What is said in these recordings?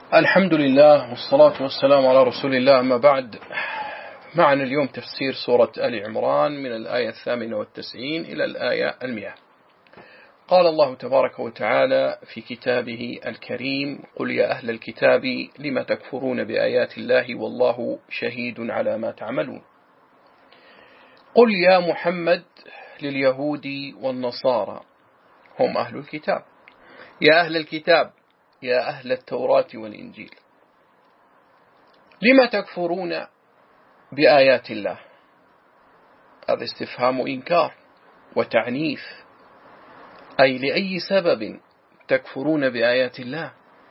الحمد لله والصلاة والسلام على رسول الله، أما بعد. معنا اليوم تفسير سورة آل عمران من الآية 98 إلى الآية 100. قال الله تبارك وتعالى في كتابه الكريم: قل يا أهل الكتاب لم تكفرون بآيات الله والله شهيد على ما تعملون. قل يا محمد لليهود والنصارى، هم أهل الكتاب، يا أهل الكتاب، يا أهل التوراة والإنجيل، لم تكفرون بآيات الله؟ هذا استفهام إنكار وتعنيف، أي لأي سبب تكفرون بآيات الله؟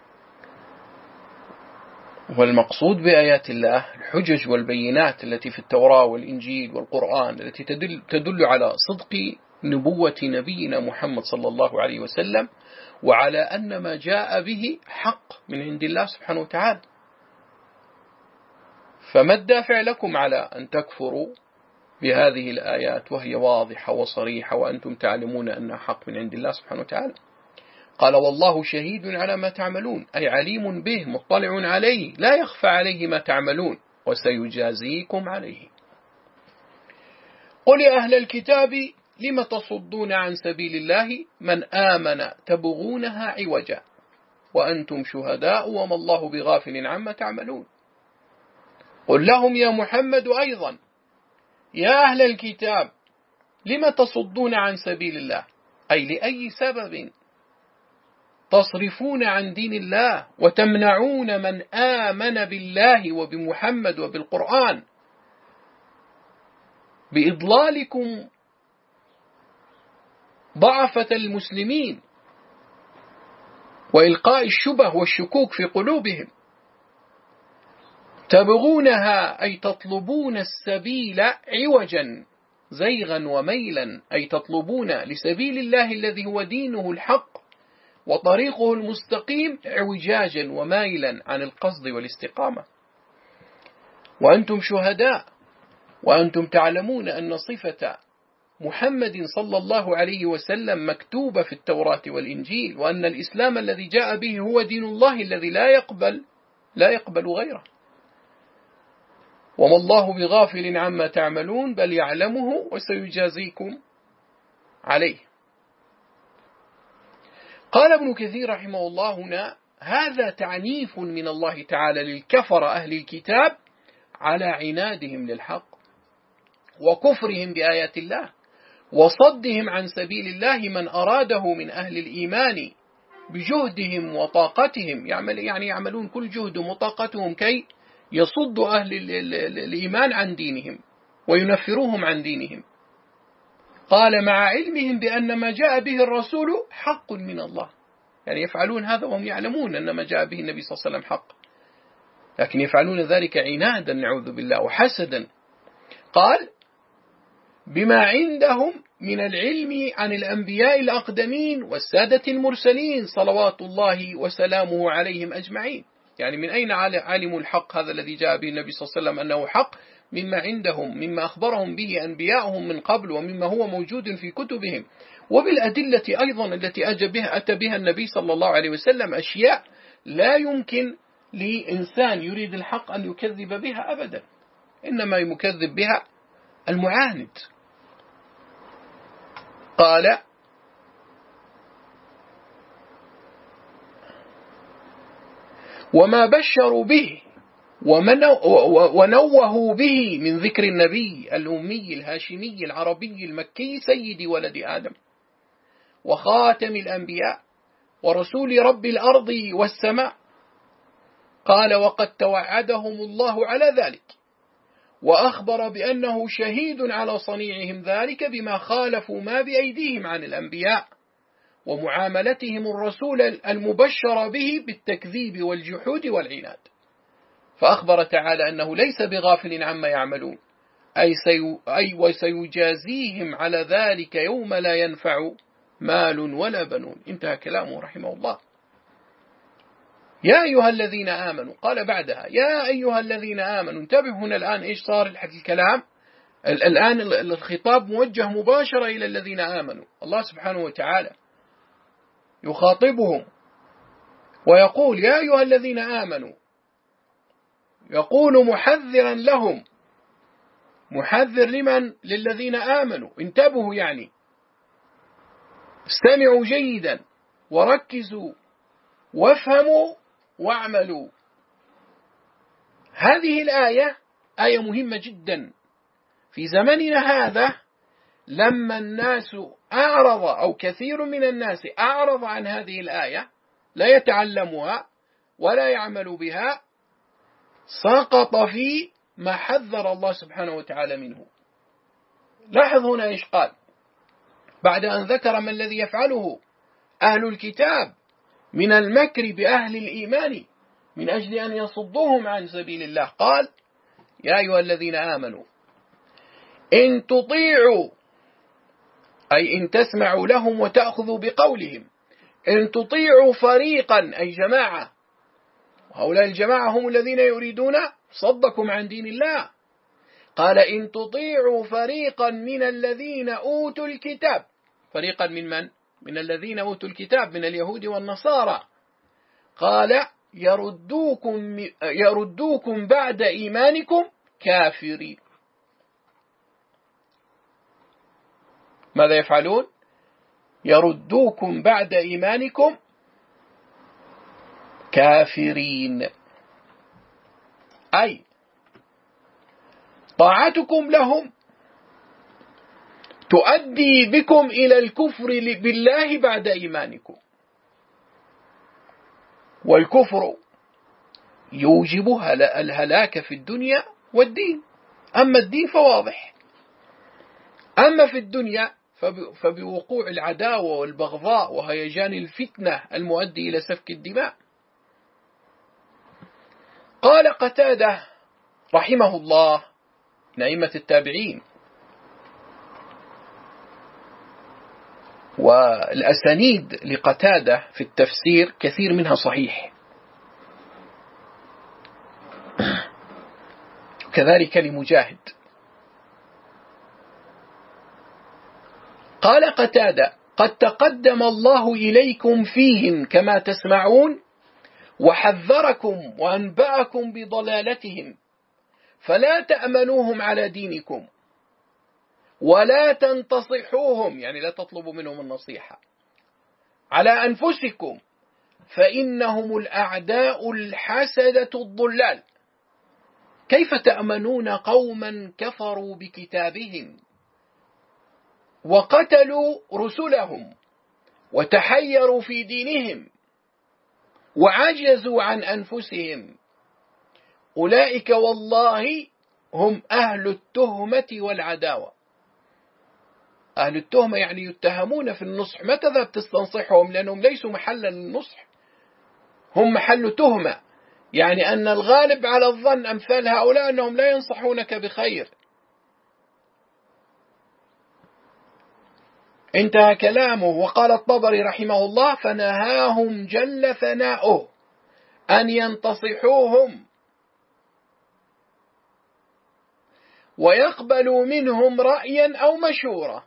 والمقصود بآيات الله الحجج والبينات التي في التوراة والإنجيل والقرآن، التي تدل على صدق نبوة نبينا محمد صلى الله عليه وسلم، وعلى أن ما جاء به حق من عند الله سبحانه وتعالى. فما الدافع لكم على أن تكفروا بهذه الآيات وهي واضحة وصريحة وأنتم تعلمون أنها حق من عند الله سبحانه وتعالى؟ قال: والله شهيد على ما تعملون، أي عليم به مطلع عليه، لا يخفى عليه ما تعملون، وسيجازيكم عليه. قل يا أهل الكتاب لم تصدون عن سبيل الله من آمن تبغونها عوجا وأنتم شهداء وما الله بغافل عما تعملون. قل لهم يا محمد أيضا: يا أهل الكتاب لم تصدون عن سبيل الله، أي لأي سبب تصرفون عن دين الله وتمنعون من آمن بالله وبمحمد وبالقرآن بإضلالكم ضعفة المسلمين وإلقاء الشبه والشكوك في قلوبهم. تبغونها أي تطلبون السبيل عوجا، زيغا وميلا، أي تطلبون لسبيل الله الذي هو دينه الحق وطريقه المستقيم اعوجاجا ومايلا عن القصد والاستقامة. وأنتم شهداء، وأنتم تعلمون أن صفة محمد صلى الله عليه وسلم مكتوبة في التوراة والإنجيل، وأن الإسلام الذي جاء به هو دين الله الذي لا يقبل غيره. وما الله بغافل عما تعملون بل يعلمه وسيجازيكم عليه. قال ابن كثير رحمه الله هنا: هذا تعنيف من الله تعالى للكفر أهل الكتاب على عنادهم للحق وكفرهم بآيات الله وصدهم عن سبيل الله من أراده من أهل الإيمان بجهدهم وطاقتهم، يعملون كل جهدهم وطاقتهم كي يصدوا أهل الإيمان عن دينهم وينفروهم عن دينهم. قال: مع علمهم بأن ما جاء به الرسول حق من الله، يعني يفعلون هذا وهم يعلمون أن ما جاء به النبي صلى الله عليه وسلم حق، لكن يفعلون ذلك عنادا نعوذ بالله وحسدا. قال: بما عندهم من العلم عن الأنبياء الأقدمين والسادة المرسلين صلوات الله وسلامه عليهم أجمعين. يعني من أين علموا الحق هذا الذي جاء به النبي صلى الله عليه وسلم أنه حق؟ مما عندهم، مما أخبرهم به أنبياؤهم من قبل، ومما هو موجود في كتبهم، وبالأدلة أيضا التي أتى بها النبي صلى الله عليه وسلم، أشياء لا يمكن لإنسان يريد الحق أن يكذب بها أبدا، إنما يكذب بها المعاند. قال: وما بشروا به ونوهوا به من ذكر النبي الأمي الهاشمي العربي المكي سيد ولد آدم وخاتم الأنبياء ورسول رب الأرض والسماء. قال: وقد توعدهم الله على ذلك وأخبر بأنه شهيد على صنيعهم ذلك بما خالفوا ما بأيديهم عن الأنبياء ومعاملتهم الرسول المبشر به بالتكذيب والجحود والعناد. فأخبر تعالى أنه ليس بغافل عما يعملون، أي وسيجازيهم على ذلك يوم لا ينفع مال ولا بنون. انتهى كلامه رحمه الله. يا أيها الذين آمنوا، قال بعدها: يا أيها الذين آمنوا. انتبه هنا الآن إيش صار الكلام الآن؟ الخطاب موجه مباشرة إلى الذين آمنوا. الله سبحانه وتعالى يخاطبهم ويقول يا أيها الذين آمنوا، يقول محذرا لهم، محذر لمن؟ للذين آمنوا، انتبهوا يعني، استمعوا جيدا وركزوا وافهموا واعملوا. هذه الآية آية مهمة جدا في زمننا هذا، لما الناس أعرض أو كثير من الناس أعرض عن هذه الآية، لا يتعلمها ولا يعمل بها، سقط في ما حذر الله سبحانه وتعالى منه. لاحظ هنا إيش قال بعد أن ذكر ما الذي يفعله أهل الكتاب من المكر بأهل الإيمان من أجل أن يصدوهم عن سبيل الله. قال يا أيها الذين آمنوا إن تطيعوا، أي إن تسمعوا لهم وتأخذوا بقولهم، إن تطيعوا فريقا أي جماعة، وهؤلاء الجماعة هم الذين يريدون صدكم عن دين الله. قال إن تطيعوا فريقا من الذين أوتوا الكتاب، فريقا من من؟ من الذين أوتوا الكتاب من اليهود والنصارى. قال يردوكم بعد إيمانكم كافرين. ماذا يفعلون؟ يردوكم بعد إيمانكم كافرين، أي طاعتكم لهم تؤدي بكم إلى الكفر بالله بعد إيمانكم، والكفر يوجب الهلاك في الدنيا والدين. أما الدين فواضح، أما في الدنيا فبوقوع العداوة والبغضاء وهيجان الفتنة المؤدي إلى سفك الدماء. قال قتادة رحمه الله من أئمة التابعين، والأسانيد لقتادة في التفسير كثير منها صحيح، كذلك لمجاهد. قال قتادة قد تقدم الله إليكم فيهم كما تسمعون، وحذركم وأنبأكم بضلالتهم، فلا تأمنوهم على دينكم ولا تنتصحوهم، يعني لا تطلبوا منهم النصيحة، على أنفسكم فإنهم الأعداء الحسدة الضلال. كيف تأمنون قوما كفروا بكتابهم وقتلوا رسلهم وتحيروا في دينهم وعجزوا عن أنفسهم؟ أولئك والله هم أهل التهمة والعداوة. أهل التهمة يعني يتهمون في النصح، ما تذهب تستنصحهم لأنهم ليسوا محلا للنصح، هم محل تهمة، يعني أن الغالب على الظن أمثال هؤلاء أنهم لا ينصحونك بخير. انتهى كلامه. وقال الطبري رحمه الله فنهاهم جل ثناؤه أن ينتصحوهم ويقبلوا منهم رأيا أو مشورة،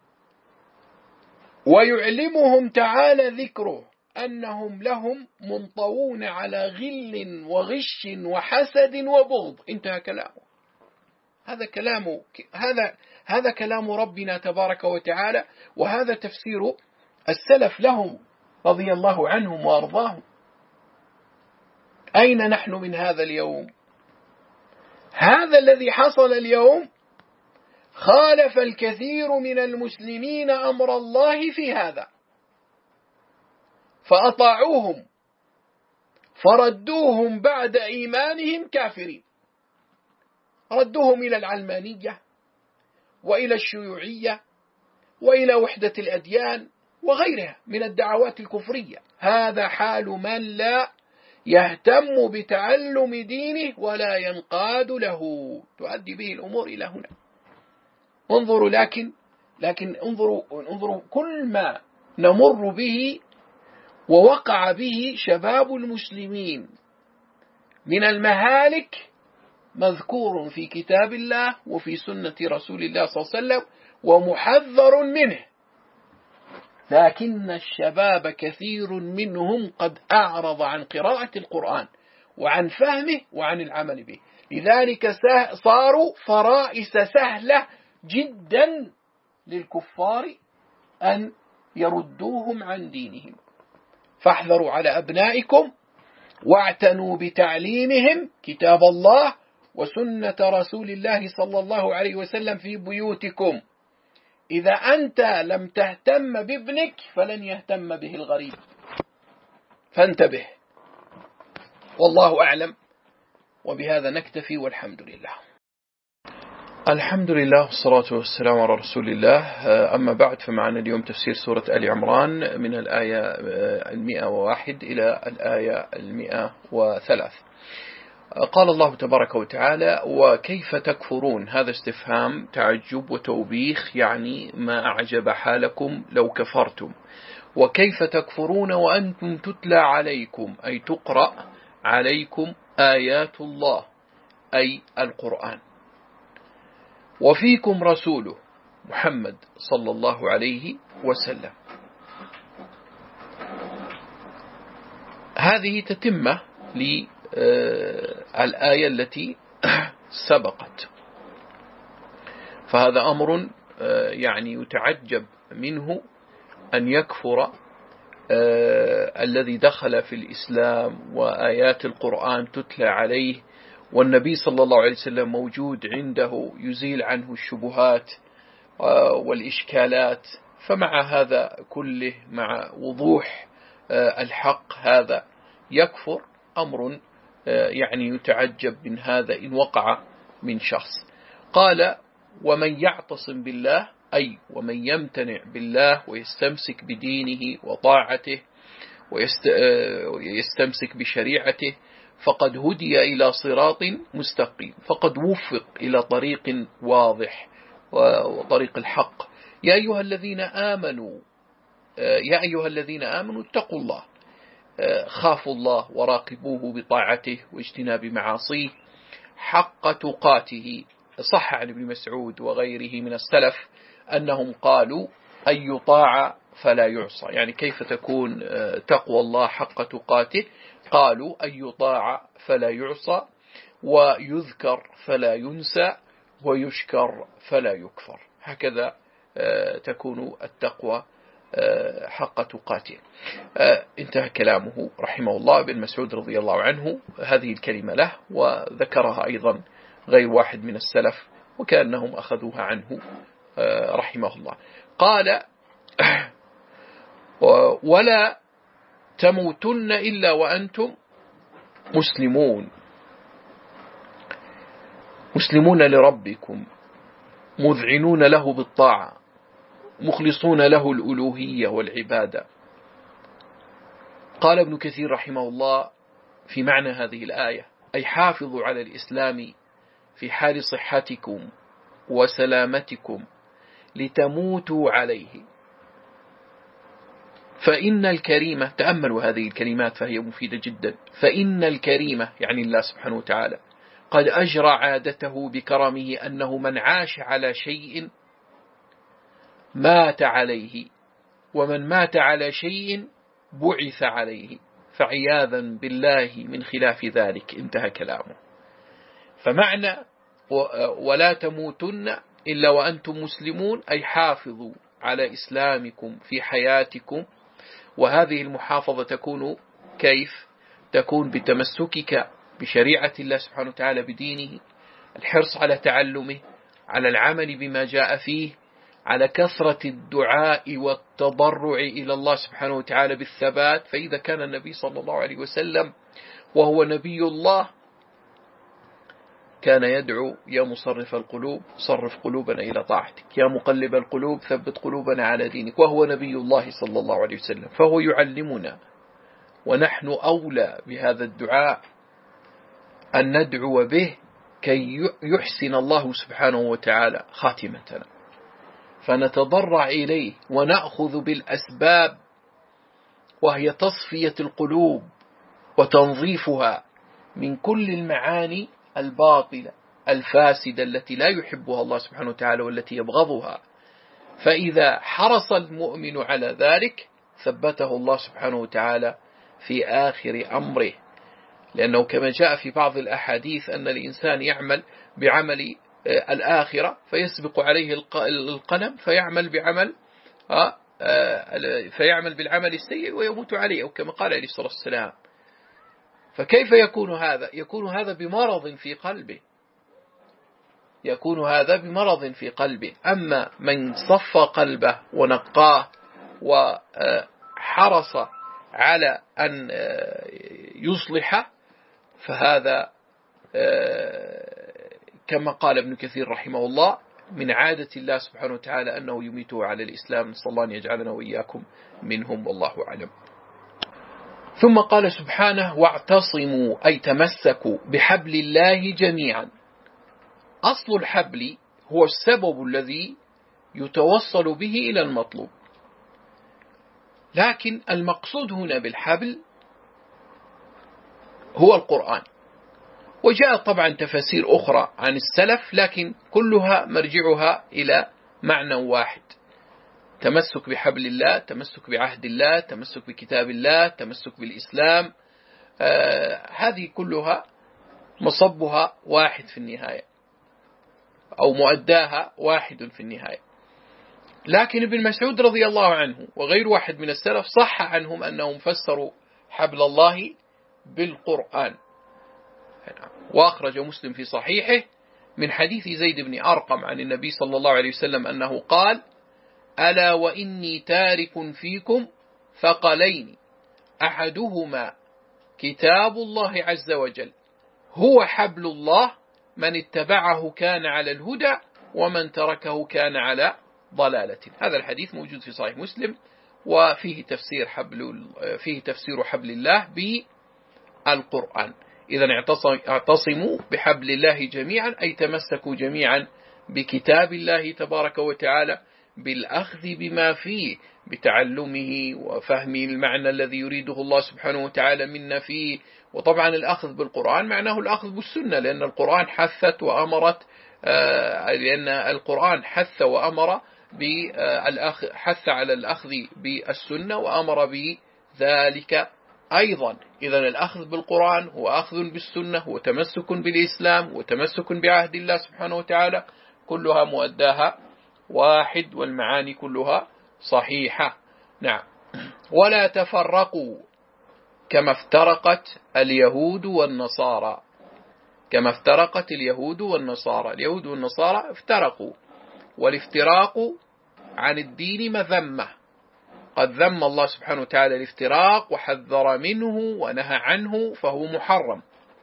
ويعلمهم تعالى ذكره أنهم لهم منطوون على غل وغش وحسد وبغض. انتهى كلامه. هذا كلام ربنا تبارك وتعالى، وهذا تفسير السلف لهم رضي الله عنهم وأرضاهم. أين نحن من هذا اليوم؟ هذا الذي حصل اليوم خالف الكثير من المسلمين أمر الله في هذا، فأطاعوهم فردوهم بعد إيمانهم كافرين، ردوهم إلى العلمانية وإلى الشيوعية وإلى وحدة الأديان وغيرها من الدعوات الكفرية. هذا حال من لا يهتم بتعلم دينه ولا ينقاد له، تؤدي به الأمور إلى هنا. انظروا لكن انظروا كل ما نمر به ووقع به شباب المسلمين من المهالك مذكور في كتاب الله وفي سنة رسول الله صلى الله عليه وسلم ومحذر منه. لكن الشباب كثير منهم قد أعرض عن قراءة القرآن وعن فهمه وعن العمل به، لذلك صاروا فرائس سهلة جدا للكفار أن يردوهم عن دينهم. فاحذروا على أبنائكم واعتنوا بتعليمهم كتاب الله وسنة رسول الله صلى الله عليه وسلم في بيوتكم. إذا أنت لم تهتم بابنك فلن يهتم به الغريب، فانتبه. والله أعلم، وبهذا نكتفي والحمد لله. الحمد لله والصلاة والسلام على رسول الله. أما بعد، فمعنا اليوم تفسير سورة آل عمران من الآية 101 إلى الآية 103. قال الله تبارك وتعالى: وكيف تكفرون. هذا استفهام تعجب وتوبيخ، يعني ما أعجب حالكم لو كفرتم. وكيف تكفرون وأنتم تتلى عليكم، أي تقرأ عليكم آيات الله أي القرآن، وفيكم رسوله محمد صلى الله عليه وسلم. هذه تتمة للآية التي سبقت، فهذا أمر يعني يتعجب منه أن يكفر الذي دخل في الإسلام وآيات القرآن تتلى عليه، والنبي صلى الله عليه وسلم موجود عنده يزيل عنه الشبهات والإشكالات. فمع هذا كله، مع وضوح الحق، هذا يكفر. أمر يعني يتعجب من هذا إن وقع من شخص. قال: ومن يعتصم بالله، أي ومن يمتنع بالله ويستمسك بدينه وطاعته ويستمسك بشريعته فقد هدي إلى صراط مستقيم، فقد وفق إلى طريق واضح وطريق الحق. يا أيها الذين آمنوا اتقوا الله، خافوا الله وراقبوه بطاعته واجتناب معاصيه حق تقاته. صح عن ابن مسعود وغيره من السلف أنهم قالوا: أن يطاع فلا يعصى. يعني كيف تكون تقوى الله حق تقاته؟ قالوا: أن يطاع فلا يعصى، ويذكر فلا ينسى، ويشكر فلا يكفر. هكذا تكون التقوى حق تقاته. انتهى كلامه رحمه الله. ابن مسعود رضي الله عنه هذه الكلمة له، وذكرها أيضا غير واحد من السلف، وكأنهم أخذوها عنه رحمه الله. قال: ولا تموتن إلا وأنتم مسلمون لربكم، مذعنون له بالطاعة، مخلصون له الألوهية والعبادة. قال ابن كثير رحمه الله في معنى هذه الآية: أي حافظوا على الإسلام في حال صحتكم وسلامتكم لتموتوا عليه، فإن الكريمة، تأملوا هذه الكلمات فهي مفيدة جدا، فإن الكريمة يعني الله سبحانه وتعالى قد أجرى عادته بكرمه أنه من عاش على شيء مات عليه، ومن مات على شيء بعث عليه، فعياذا بالله من خلاف ذلك. انتهى كلامه. فمعنى ولا تموتن إلا وأنتم مسلمون، أي حافظوا على إسلامكم في حياتكم. وهذه المحافظة تكون كيف؟ تكون بتمسكك بشريعة الله سبحانه وتعالى، بدينه، الحرص على تعلمه، على العمل بما جاء فيه، على كثرة الدعاء والتضرع إلى الله سبحانه وتعالى بالثبات. فإذا كان النبي صلى الله عليه وسلم وهو نبي الله كان يدعو: يا مصرف القلوب صرف قلوبنا إلى طاعتك، يا مقلب القلوب ثبت قلوبنا على دينك، وهو نبي الله صلى الله عليه وسلم، فهو يعلمنا، ونحن أولى بهذا الدعاء أن ندعو به كي يحسن الله سبحانه وتعالى خاتمتنا، فنتضرع إليه ونأخذ بالأسباب، وهي تصفية القلوب وتنظيفها من كل المعاني الباطلة الفاسدة التي لا يحبها الله سبحانه وتعالى والتي يبغضها. فإذا حرص المؤمن على ذلك ثبته الله سبحانه وتعالى في آخر أمره، لأنه كما جاء في بعض الأحاديث أن الإنسان يعمل بعمل الآخرة فيسبق عليه القلم فيعمل بالعمل السيء ويموت عليه، أو كما قال عليه الصلاة والسلام. فكيف يكون هذا؟ يكون هذا بمرض في قلبه، يكون هذا بمرض في قلبه. أما من صفى قلبه ونقاه وحرص على أن يصلح، فهذا كما قال ابن كثير رحمه الله من عادة الله سبحانه وتعالى أنه يميته على الإسلام، نسأل الله أن يجعلنا وإياكم منهم، والله أعلم. ثم قال سبحانه: واعتصموا أي تمسكوا بحبل الله جميعا. أصل الحبل هو السبب الذي يتوصل به إلى المطلوب، لكن المقصود هنا بالحبل هو القرآن. وجاء طبعا تفاسير أخرى عن السلف، لكن كلها مرجعها إلى معنى واحد: تمسك بحبل الله، تمسك بعهد الله، تمسك بكتاب الله، تمسك بالإسلام. هذه كلها مصبها واحد في النهاية، أو مؤداها واحد في النهاية. لكن ابن مسعود رضي الله عنه وغير واحد من السلف صح عنهم أنهم فسروا حبل الله بالقرآن. وأخرج مسلم في صحيحه من حديث زيد بن أرقم عن النبي صلى الله عليه وسلم أنه قال: ألا وإني تارك فيكم ثقلين أحدهما كتاب الله عز وجل هو حبل الله، من اتبعه كان على الهدى ومن تركه كان على ضلالة. هذا الحديث موجود في صحيح مسلم، وفيه تفسير حبل الله بالقرآن. إذن اعتصموا بحبل الله جميعا أي تمسكوا جميعا بكتاب الله تبارك وتعالى، بالأخذ بما فيه، بتعلمه وفهم المعنى الذي يريده الله سبحانه وتعالى منا فيه. وطبعا الأخذ بالقرآن معناه الأخذ بالسنة، لأن القرآن حث وأمر حث على الأخذ بالسنة وأمر بذلك أيضا. إذن الأخذ بالقرآن هو أخذ بالسنة، هو تمسك بالإسلام، هو تمسك بعهد الله سبحانه وتعالى، كلها مؤداها واحد والمعاني كلها صحيحة. نعم. ولا تفرقوا كما افترقت اليهود والنصارى. كما افترقت اليهود والنصارى. اليهود والنصارى افترقوا، والافتراق عن الدين مذمة. قد ذم الله سبحانه وتعالى الافتراق وحذر منه ونهى عنه، فهو محرم.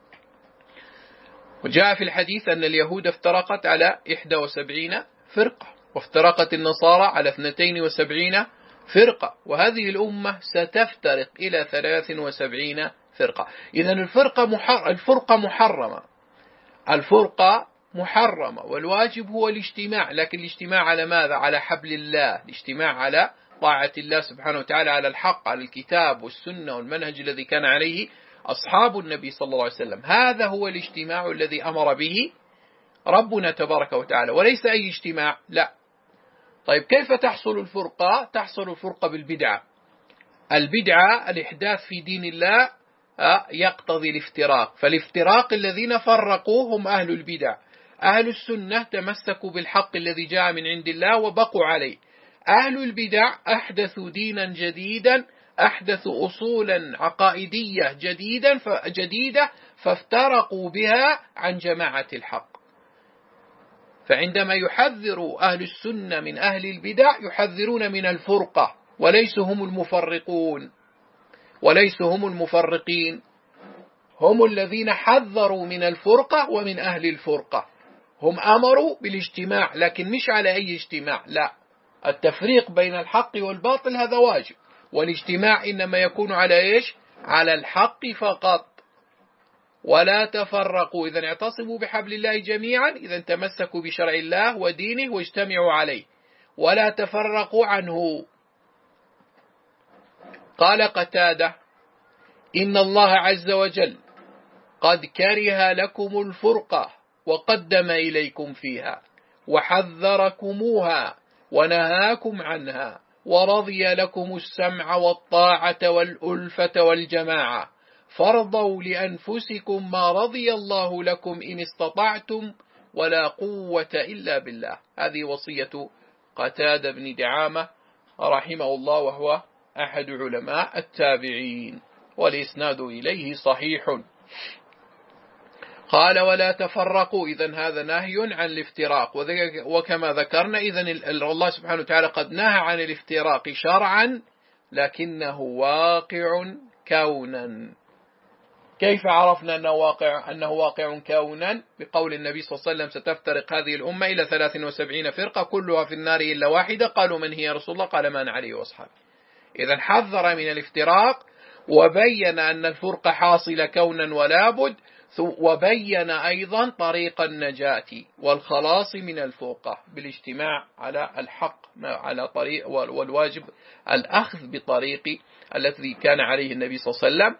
وجاء في الحديث أن اليهود افترقت على 71 فرقة، وافترقت النصارى على 72 فرقة، وهذه الأمة ستفترق إلى 73 فرقة. إذن الفرقة محرمة، والواجب هو الاجتماع. لكن الاجتماع على ماذا؟ على حبل الله، الاجتماع على طاعة الله سبحانه وتعالى، على الحق، على الكتاب والسنة والمنهج الذي كان عليه أصحاب النبي صلى الله عليه وسلم. هذا هو الاجتماع الذي أمر به ربنا تبارك وتعالى، وليس أي اجتماع. لا. طيب كيف تحصل الفرقة؟ تحصل الفرقة بالبدعة. البدعة الإحداث في دين الله يقتضي الافتراق، فالافتراق الذين فرقوا هم أهل البدع. أهل السنة تمسكوا بالحق الذي جاء من عند الله وبقوا عليه. أهل البدع أحدثوا دينا جديدا، أحدثوا أصولا عقائدية جديدة فافترقوا بها عن جماعة الحق. فعندما يحذر أهل السنة من أهل البدع يحذرون من الفرقة، وليسوا هم المفرقون، وليسوا هم المفرقين، هم الذين حذروا من الفرقة ومن أهل الفرقة. هم أمروا بالاجتماع، لكن مش على أي اجتماع، لا. التفريق بين الحق والباطل هذا واجب، والاجتماع إنما يكون على إيش؟ على الحق فقط. ولا تفرقوا، إذن اعتصموا بحبل الله جميعا، إذن تمسكوا بشرع الله ودينه واجتمعوا عليه، ولا تفرقوا عنه. قال قتادة: إن الله عز وجل قد كره لكم الفرقة وقدم إليكم فيها وحذركموها ونهاكم عنها، ورضي لكم السمع والطاعة والألفة والجماعة، فارضوا لأنفسكم ما رضي الله لكم إن استطعتم، ولا قوة إلا بالله. هذه وصية قتادة بن دعامة رحمه الله، وهو أحد علماء التابعين، والإسناد إليه صحيح. قال ولا تفرقوا، إذن هذا نهي عن الافتراق، وكما ذكرنا إذن الله سبحانه وتعالى قد نهى عن الافتراق شرعا، لكنه واقع كونا. كيف عرفنا أنه واقع كونا؟ بقول النبي صلى الله عليه وسلم ستفترق هذه الأمة إلى 73 فرقة كلها في النار إلا واحدة، قالوا من هي يا رسول الله؟ قال ما أنا عليه وأصحابي. إذن حذر من الافتراق، وبين أن الفرقة حاصلة كونا ولا بد، وبين أيضا طريق النجاة والخلاص من الفرقة بالاجتماع على الحق، على طريق، والواجب الأخذ بطريق الذي كان عليه النبي صلى الله عليه وسلم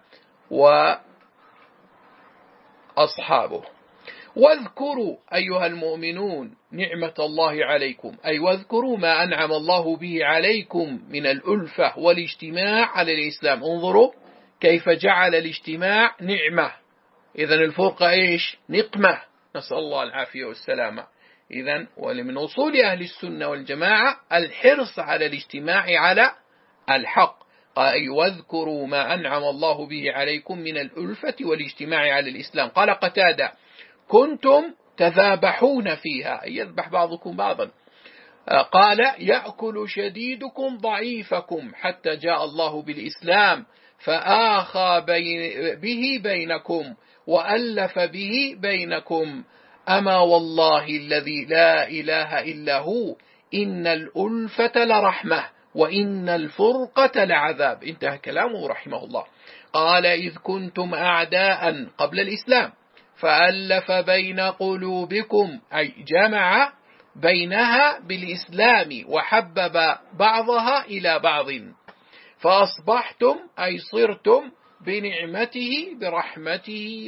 وأصحابه. واذكروا أيها المؤمنون نعمة الله عليكم، أي واذكروا ما أنعم الله به عليكم من الألفة والاجتماع على الإسلام. انظروا كيف جعل الاجتماع نعمة، إذن الفرقة إيش؟ نقمة، نسأل الله العافية والسلامة. إذن ومن أصول أهل السنة والجماعة الحرص على الاجتماع على الحق. قال واذكروا ما أنعم الله به عليكم من الألفة والاجتماع على الإسلام. قال قتادة كنتم تذابحون فيها، يذبح بعضكم بعضا. قال يأكل شديدكم ضعيفكم حتى جاء الله بالإسلام فآخى به بينكم وألف به بينكم، أما والله الذي لا إله إلا هو إن الألفة لرحمة وإن الفرقة لعذاب. انتهى كلامه رحمه الله. قال إذ كنتم أعداء قبل الإسلام فألف بين قلوبكم، أي جمع بينها بالإسلام وحبب بعضها إلى بعض، فأصبحتم أي صرتم بنعمته برحمته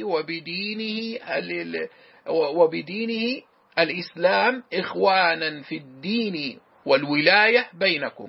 وبدينه الإسلام إخوانا في الدين والولاية بينكم.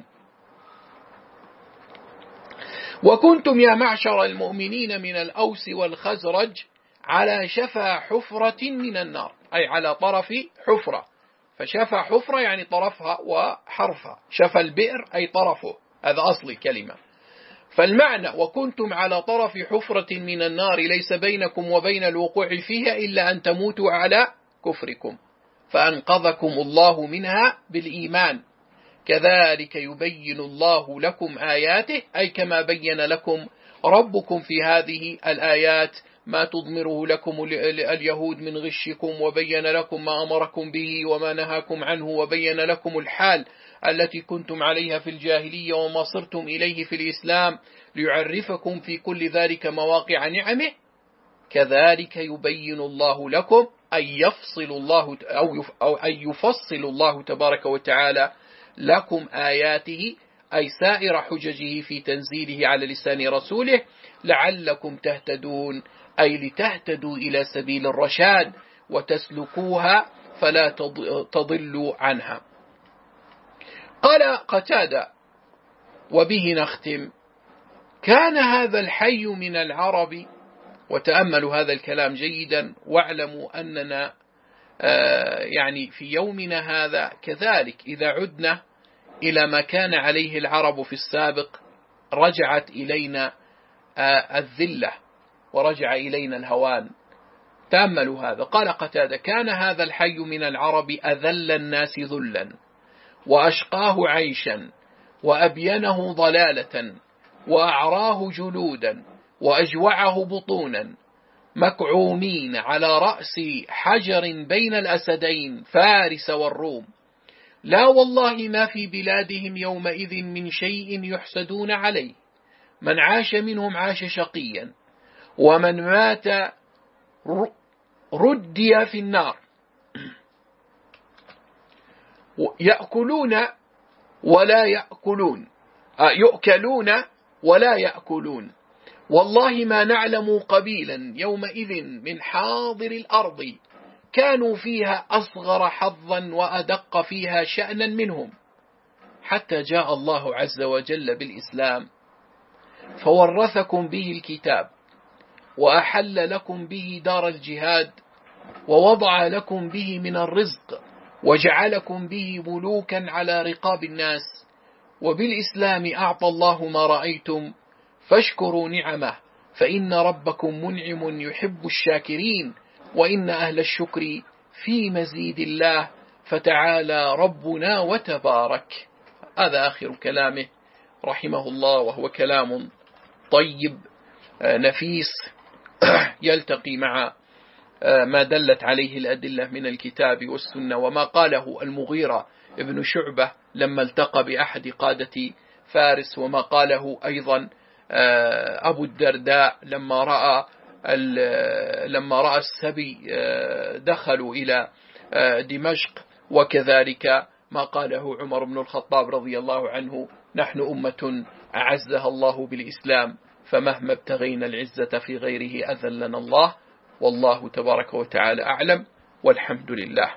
وكنتم يا معشر المؤمنين من الأوس والخزرج على شفا حفرة من النار، أي على طرف حفرة، فشفا حفرة يعني طرفها وحرفها، شفا البئر أي طرفه، هذا أصل الكلمة. فالمعنى وكنتم على طرف حفرة من النار ليس بينكم وبين الوقوع فيها إلا أن تموتوا على كفركم، فأنقذكم الله منها بالإيمان. كذلك يبين الله لكم آياته، أي كما بين لكم ربكم في هذه الآيات ما تضمره لكم اليهود من غشكم، وبين لكم ما أمركم به وما نهاكم عنه، وبين لكم الحال التي كنتم عليها في الجاهلية وما صرتم إليه في الإسلام، ليعرفكم في كل ذلك مواقع نعمه. كذلك يبين الله لكم، أي يفصل الله تبارك وتعالى لكم آياته، أي سائر حججه في تنزيله على لسان رسوله، لعلكم تهتدون، أي لتهتدوا إلى سبيل الرشاد وتسلكوها فلا تضلوا عنها. قال قتادة وبه نختم: كان هذا الحي من العرب، وتأملوا هذا الكلام جيدا، واعلموا أننا يعني في يومنا هذا كذلك إذا عدنا إلى ما كان عليه العرب في السابق رجعت إلينا الذلة ورجع إلينا الهوان. تأملوا هذا. قال قتادة: كان هذا الحي من العرب أذل الناس ذلا وأشقاه عيشا وأبينه ضلالة وأعراه جلودا وأجوعه بطونا، مكعومين على رأس حجر بين الأسدين فارس والروم، لا والله ما في بلادهم يومئذ من شيء يحسدون عليه، من عاش منهم عاش شقيا، ومن مات ردي في النار، يأكلون ولا يأكلون، يؤكلون ولا يأكلون، والله ما نعلم قبيلا يومئذ من حاضر الأرض كانوا فيها أصغر حظا وأدق فيها شأنا منهم، حتى جاء الله عز وجل بالإسلام فورثكم به الكتاب وأحل لكم به دار الجهاد ووضع لكم به من الرزق وجعلكم به ملوكا على رقاب الناس، وبالإسلام أعطى الله ما رأيتم فاشكروا نعمه فإن ربكم منعم يحب الشاكرين وإن أهل الشكر في مزيد الله فتعالى ربنا وتبارك. هذا آخر كلامه رحمه الله، وهو كلام طيب نفيس يلتقي مع ما دلت عليه الأدلة من الكتاب والسنة، وما قاله المغيرة ابن شعبة لما التقى بأحد قادة فارس، وما قاله أيضا أبو الدرداء لما رأى السبي دخلوا إلى دمشق، وكذلك ما قاله عمر بن الخطاب رضي الله عنه: نحن أمة أعزها الله بالإسلام فمهما ابتغينا العزة في غيره أذلنا الله، والله تبارك وتعالى أعلم، والحمد لله.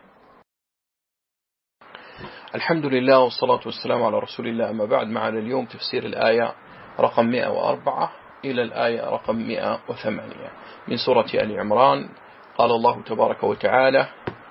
الحمد لله والصلاة والسلام على رسول الله، أما بعد. معنا اليوم تفسير الآية رقم 104 إلى الآية رقم 108 من سورة آل عمران. قال الله تبارك وتعالى: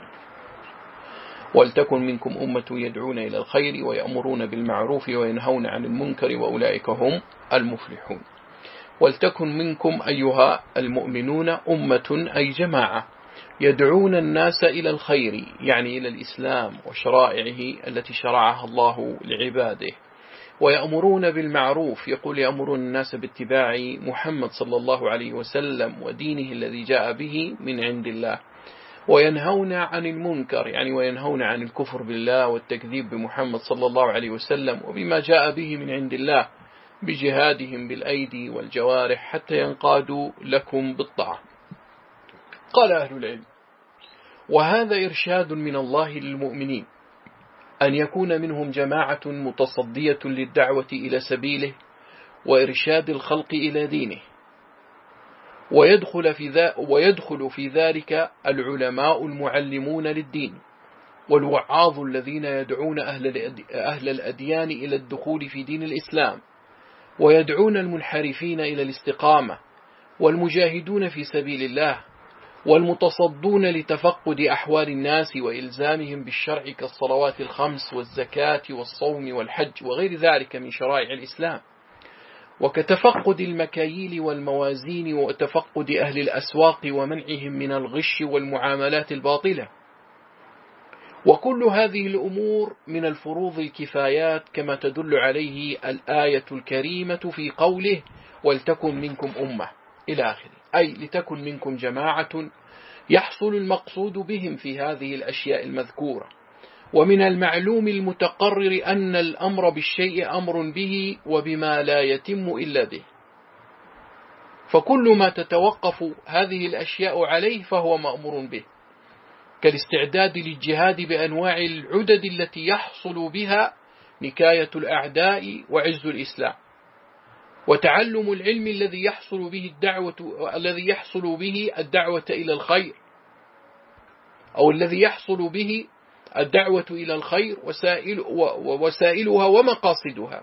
ولتكن منكم أمة يدعون إلى الخير ويأمرون بالمعروف وينهون عن المنكر وأولئك هم المفلحون. ولتكن منكم أيها المؤمنون أمة أي جماعة يدعون الناس إلى الخير، يعني إلى الإسلام وشرائعه التي شرعها الله لعباده، ويأمرون بالمعروف، يقول يأمرون الناس باتباع محمد صلى الله عليه وسلم ودينه الذي جاء به من عند الله، وينهون عن المنكر، يعني وينهون عن الكفر بالله والتكذيب بمحمد صلى الله عليه وسلم وبما جاء به من عند الله، بجهادهم بالأيدي والجوارح حتى ينقادوا لكم بالطاعة. قال أهل العلم: وهذا إرشاد من الله للمؤمنين أن يكون منهم جماعة متصدية للدعوة إلى سبيله وإرشاد الخلق إلى دينه، ويدخل في ذلك العلماء المعلمون للدين، والوعاظ الذين يدعون أهل الأديان إلى الدخول في دين الإسلام، ويدعون المنحرفين إلى الاستقامة، والمجاهدون في سبيل الله، والمتصدون لتفقد أحوال الناس وإلزامهم بالشرع كالصلوات الخمس والزكاة والصوم والحج وغير ذلك من شرائع الإسلام، وكتفقد المكاييل والموازين وتفقد أهل الأسواق ومنعهم من الغش والمعاملات الباطلة. وكل هذه الأمور من الفروض الكفايات كما تدل عليه الآية الكريمة في قوله: ولتكن منكم أمة إلى آخره، أي لتكن منكم جماعة يحصل المقصود بهم في هذه الأشياء المذكورة. ومن المعلوم المتقرر أن الأمر بالشيء أمر به وبما لا يتم إلا به، فكل ما تتوقف هذه الأشياء عليه فهو مأمور به، كالاستعداد للجهاد بأنواع العدد التي يحصل بها نكاية الأعداء وعز الإسلام، وتعلم العلم الذي يحصل به الدعوة إلى الخير، أو الذي يحصل به الدعوة إلى الخير وسائلها ومقاصدها،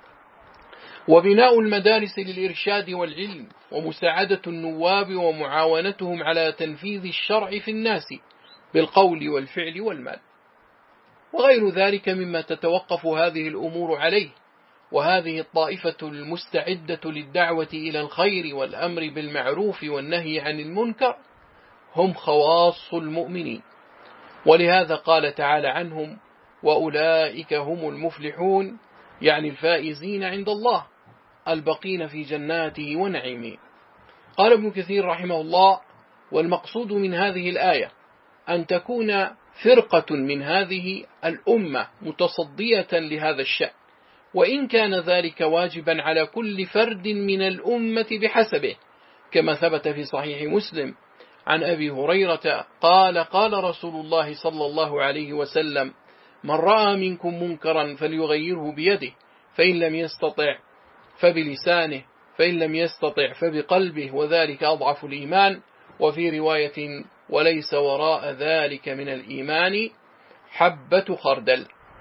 وبناء المدارس للإرشاد والعلم، ومساعدة النواب ومعاونتهم على تنفيذ الشرع في الناس بالقول والفعل والمال، وغير ذلك مما تتوقف هذه الأمور عليه. وهذه الطائفة المستعدة للدعوة إلى الخير والأمر بالمعروف والنهي عن المنكر هم خواص المؤمنين، ولهذا قال تعالى عنهم: وأولئك هم المفلحون، يعني الفائزين عند الله البقين في جناته ونعيمه. قال ابن كثير رحمه الله: والمقصود من هذه الآية أن تكون فرقة من هذه الأمة متصدية لهذا الشأن، وإن كان ذلك واجبا على كل فرد من الأمة بحسبه، كما ثبت في صحيح مسلم عن أبي هريرة قال: قال رسول الله صلى الله عليه وسلم: من رأى منكم منكرا فليغيره بيده، فإن لم يستطع فبلسانه، فإن لم يستطع فبقلبه، وذلك أضعف الإيمان. وفي رواية: وليس وراء ذلك من الإيمان حبة خردل.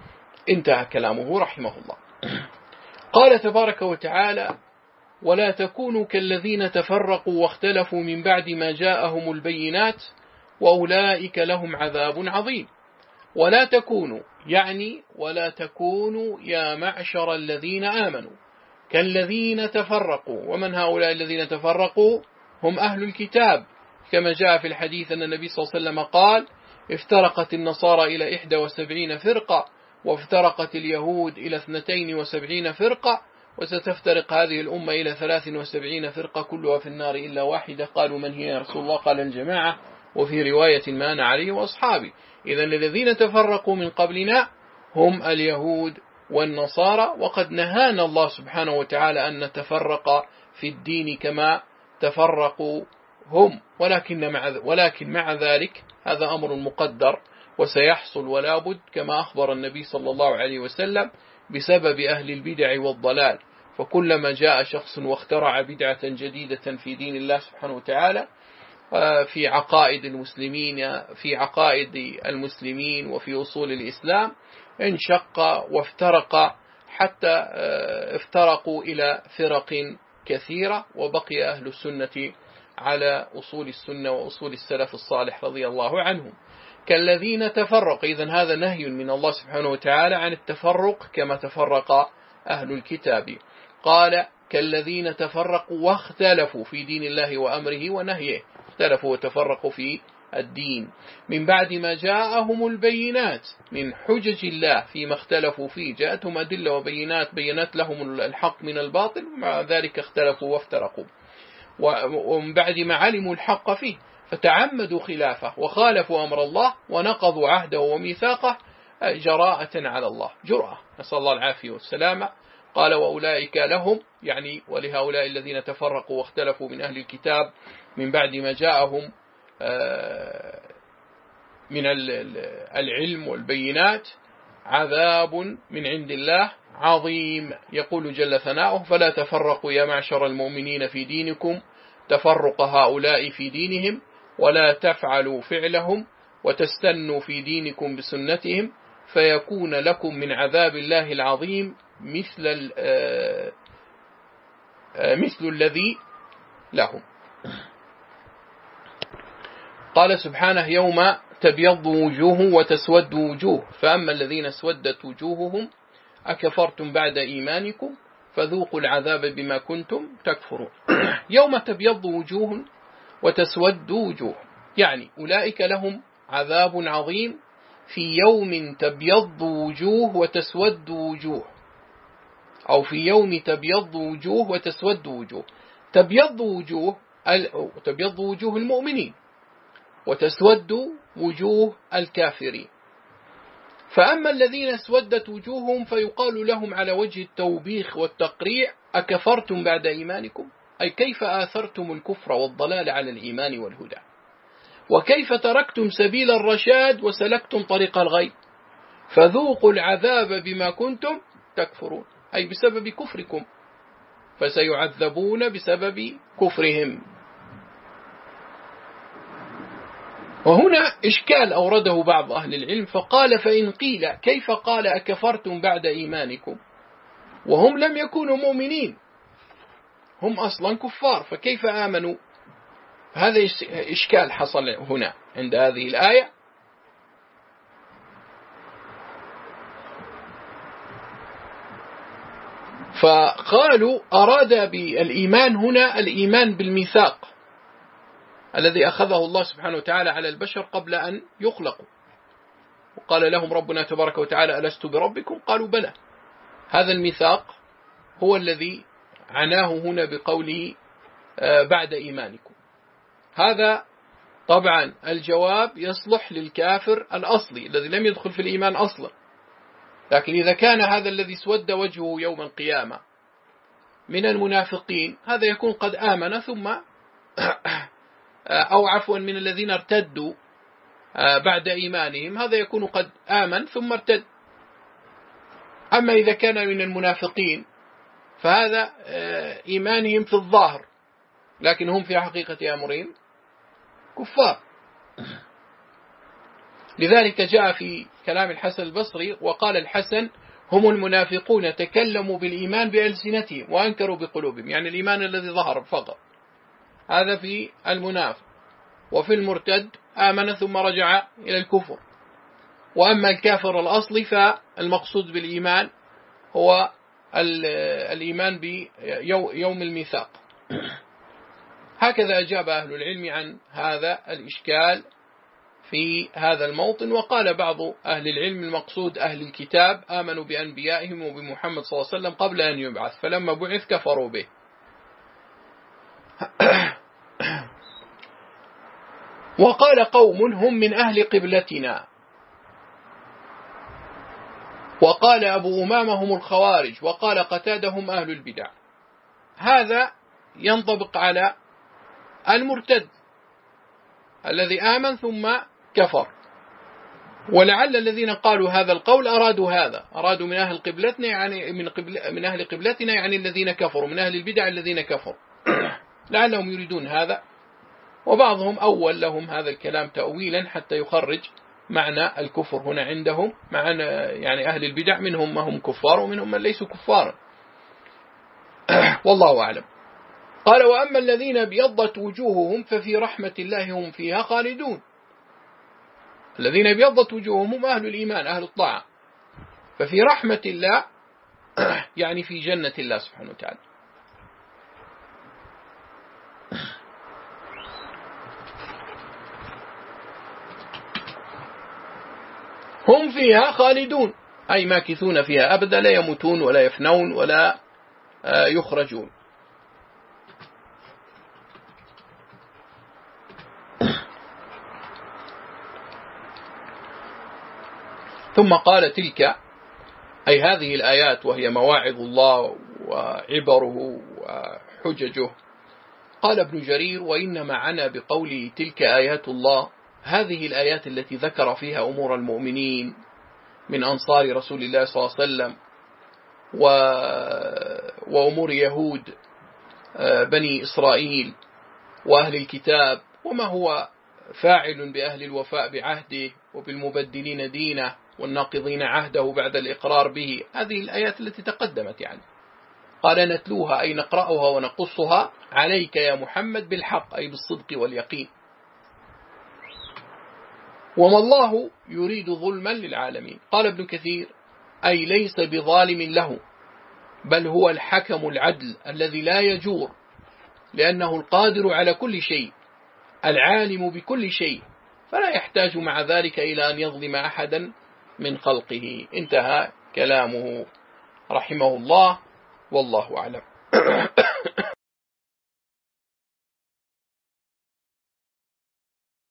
انتهى كلامه رحمه الله. قال تبارك وتعالى: ولا تكونوا كالذين تفرقوا واختلفوا من بعد ما جاءهم البينات وأولئك لهم عذاب عظيم. ولا تكونوا يعني ولا تكونوا يا معشر الذين آمنوا كالذين تفرقوا. ومن هؤلاء الذين تفرقوا؟ هم أهل الكتاب، كما جاء في الحديث أن النبي صلى الله عليه وسلم قال: افترقت النصارى إلى 71 فرقة، وافترقت اليهود إلى 72 فرقة، وستفترق هذه الأمة إلى 73 فرقة كلها في النار إلا واحدة. قالوا: من هي يا رسول الله؟ قال: الجماعة. وفي رواية: ما أنا عليه وأصحابي. إذن الذين تفرقوا من قبلنا هم اليهود والنصارى، وقد نهانا الله سبحانه وتعالى أن نتفرق في الدين كما تفرقوا هم، ولكن مع ذلك هذا أمر مقدر وسيحصل ولا بد، كما أخبر النبي صلى الله عليه وسلم بسبب أهل البدع والضلال. فكلما جاء شخص واخترع بدعة جديدة في دين الله سبحانه وتعالى، في عقائد المسلمين وفي أصول الإسلام، انشق وافترق حتى افترقوا إلى فرق كثيرة، وبقي أهل السنة على أصول السنة وأصول السلف الصالح رضي الله عنهم. كالذين تفرق، إذن هذا نهي من الله سبحانه وتعالى عن التفرق كما تفرق أهل الكتاب. قال: كالذين تفرقوا واختلفوا في دين الله وأمره ونهيه، اختلفوا وتفرقوا في الدين من بعد ما جاءهم البينات من حجج الله فيما اختلفوا فيه. جاءتهم أدلة وبينات بينات لهم الحق من الباطل، ومع ذلك اختلفوا وافترقوا، ومن بعد ما علموا الحق فيه فتعمدوا خلافه وخالفوا أمر الله ونقضوا عهده وميثاقه جراءة على الله، جرأة، نسأل الله العافية والسلامة. قال: وأولئك لهم، يعني ولهؤلاء الذين تفرقوا واختلفوا من أهل الكتاب من بعد ما جاءهم من العلم والبينات، عذاب من عند الله عظيم. يقول جل ثناؤه: فلا تفرقوا يا معشر المؤمنين في دينكم تفرق هؤلاء في دينهم، ولا تفعلوا فعلهم، وتستنوا في دينكم بسنتهم، فيكون لكم من عذاب الله العظيم مثل الذي لهم. قال سبحانه: يوم تبيض وجوه وتسود وجوه، فأما الذين اسودت وجوههم أكفرتم بعد إيمانكم فذوقوا العذاب بما كنتم تكفرون. يوم تبيض وجوه وتسود وجوه، يعني أولئك لهم عذاب عظيم في يوم تبيض وجوه وتسود وجوه، أو في يوم تبيض وجوه وتسود وجوه. تبيض وجوه المؤمنين، وتسود وجوه الكافرين. فأما الذين اسودت وجوههم فيقال لهم على وجه التوبيخ والتقريع: أكفرتم بعد إيمانكم؟ أي كيف آثرتم الكفر والضلال على الإيمان والهدى؟ وكيف تركتم سبيل الرشاد وسلكتم طريق الغي؟ فذوقوا العذاب بما كنتم تكفرون، أي بسبب كفركم، فسيعذبون بسبب كفرهم. وهنا إشكال أورده بعض أهل العلم، فقال: فإن قيل كيف قال أكفرتم بعد إيمانكم وهم لم يكونوا مؤمنين، هم أصلا كفار، فكيف آمنوا؟ هذا إشكال حصل هنا عند هذه الآية. فقالوا أراد بالإيمان هنا الإيمان بالميثاق الذي أخذه الله سبحانه وتعالى على البشر قبل أن يخلقوا، وقال لهم ربنا تبارك وتعالى: ألست بربكم؟ قالوا: بلى. هذا الميثاق هو الذي عناه هنا بقوله بعد إيمانكم. هذا طبعا الجواب يصلح للكافر الأصلي الذي لم يدخل في الإيمان أصلا، لكن إذا كان هذا الذي اسود وجهه يوم القيامة من المنافقين، هذا يكون قد آمن ثم أو عفوا من الذين ارتدوا بعد إيمانهم، هذا يكون قد آمن ثم ارتد. أما إذا كان من المنافقين فهذا إيمانهم في الظاهر، لكن هم في حقيقة أمرهم كفار. لذلك جاء في كلام الحسن البصري وقال الحسن: هم المنافقون تكلموا بالإيمان بألسنتهم وأنكروا بقلوبهم. يعني الإيمان الذي ظهر فقط، هذا في المنافق. وفي المرتد آمن ثم رجع إلى الكفر. وأما الكافر الأصلي فالمقصود بالإيمان هو الإيمان بيوم الميثاق. هكذا أجاب أهل العلم عن هذا الإشكال في هذا الموطن. وقال بعض أهل العلم: المقصود أهل الكتاب آمنوا بأنبيائهم وبمحمد صلى الله عليه وسلم قبل أن يبعث، فلما بعث كفروا به. وقال قوم: هم من أهل قبلتنا. وقال أبو أمامة: هم الخوارج. وقال قتادة: هم أهل البدع. هذا ينطبق على المرتد الذي آمن ثم كفر. ولعل الذين قالوا هذا القول أرادوا هذا، أرادوا من أهل قبلتنا يعني من أهل قبلتنا يعني الذين كفروا، من أهل البدع الذين كفروا. لعلهم يريدون هذا. وبعضهم أول لهم هذا الكلام تأويلا حتى يخرج معنى الكفر هنا عندهم، معنى يعني أهل البدع منهم ما هم كفار ومنهم من ليسوا كفارا. والله أعلم. قال: وأما الذين ابيضت وجوههم ففي رحمة الله هم فيها خالدون. الذين ابيضت وجوههم هم أهل الإيمان أهل الطاعة، ففي رحمة الله يعني في جنة الله سبحانه وتعالى. هم فيها خالدون أي ماكثون فيها أبدا، لا يموتون ولا يفنون ولا يخرجون. ثم قال: تلك أي هذه الآيات وهي مواعظ الله وعبره وحججه. قال ابن جرير: وإنما عنا بقوله تلك آيات الله هذه الآيات التي ذكر فيها أمور المؤمنين من أنصار رسول الله صلى الله عليه وسلم وأمور يهود بني إسرائيل وأهل الكتاب، وما هو فاعل بأهل الوفاء بعهده وبالمبدلين دينه والناقضين عهده بعد الإقرار به. هذه الآيات التي تقدمت يعني. قال: نتلوها أي نقرأها ونقصها عليك يا محمد بالحق أي بالصدق واليقين. وما الله يريد ظلما للعالمين. قال ابن كثير: أي ليس بظالم له، بل هو الحكم العدل الذي لا يجور، لأنه القادر على كل شيء العالم بكل شيء، فلا يحتاج مع ذلك إلى أن يظلم أحدا من خلقه. انتهى كلامه رحمه الله، والله أعلم.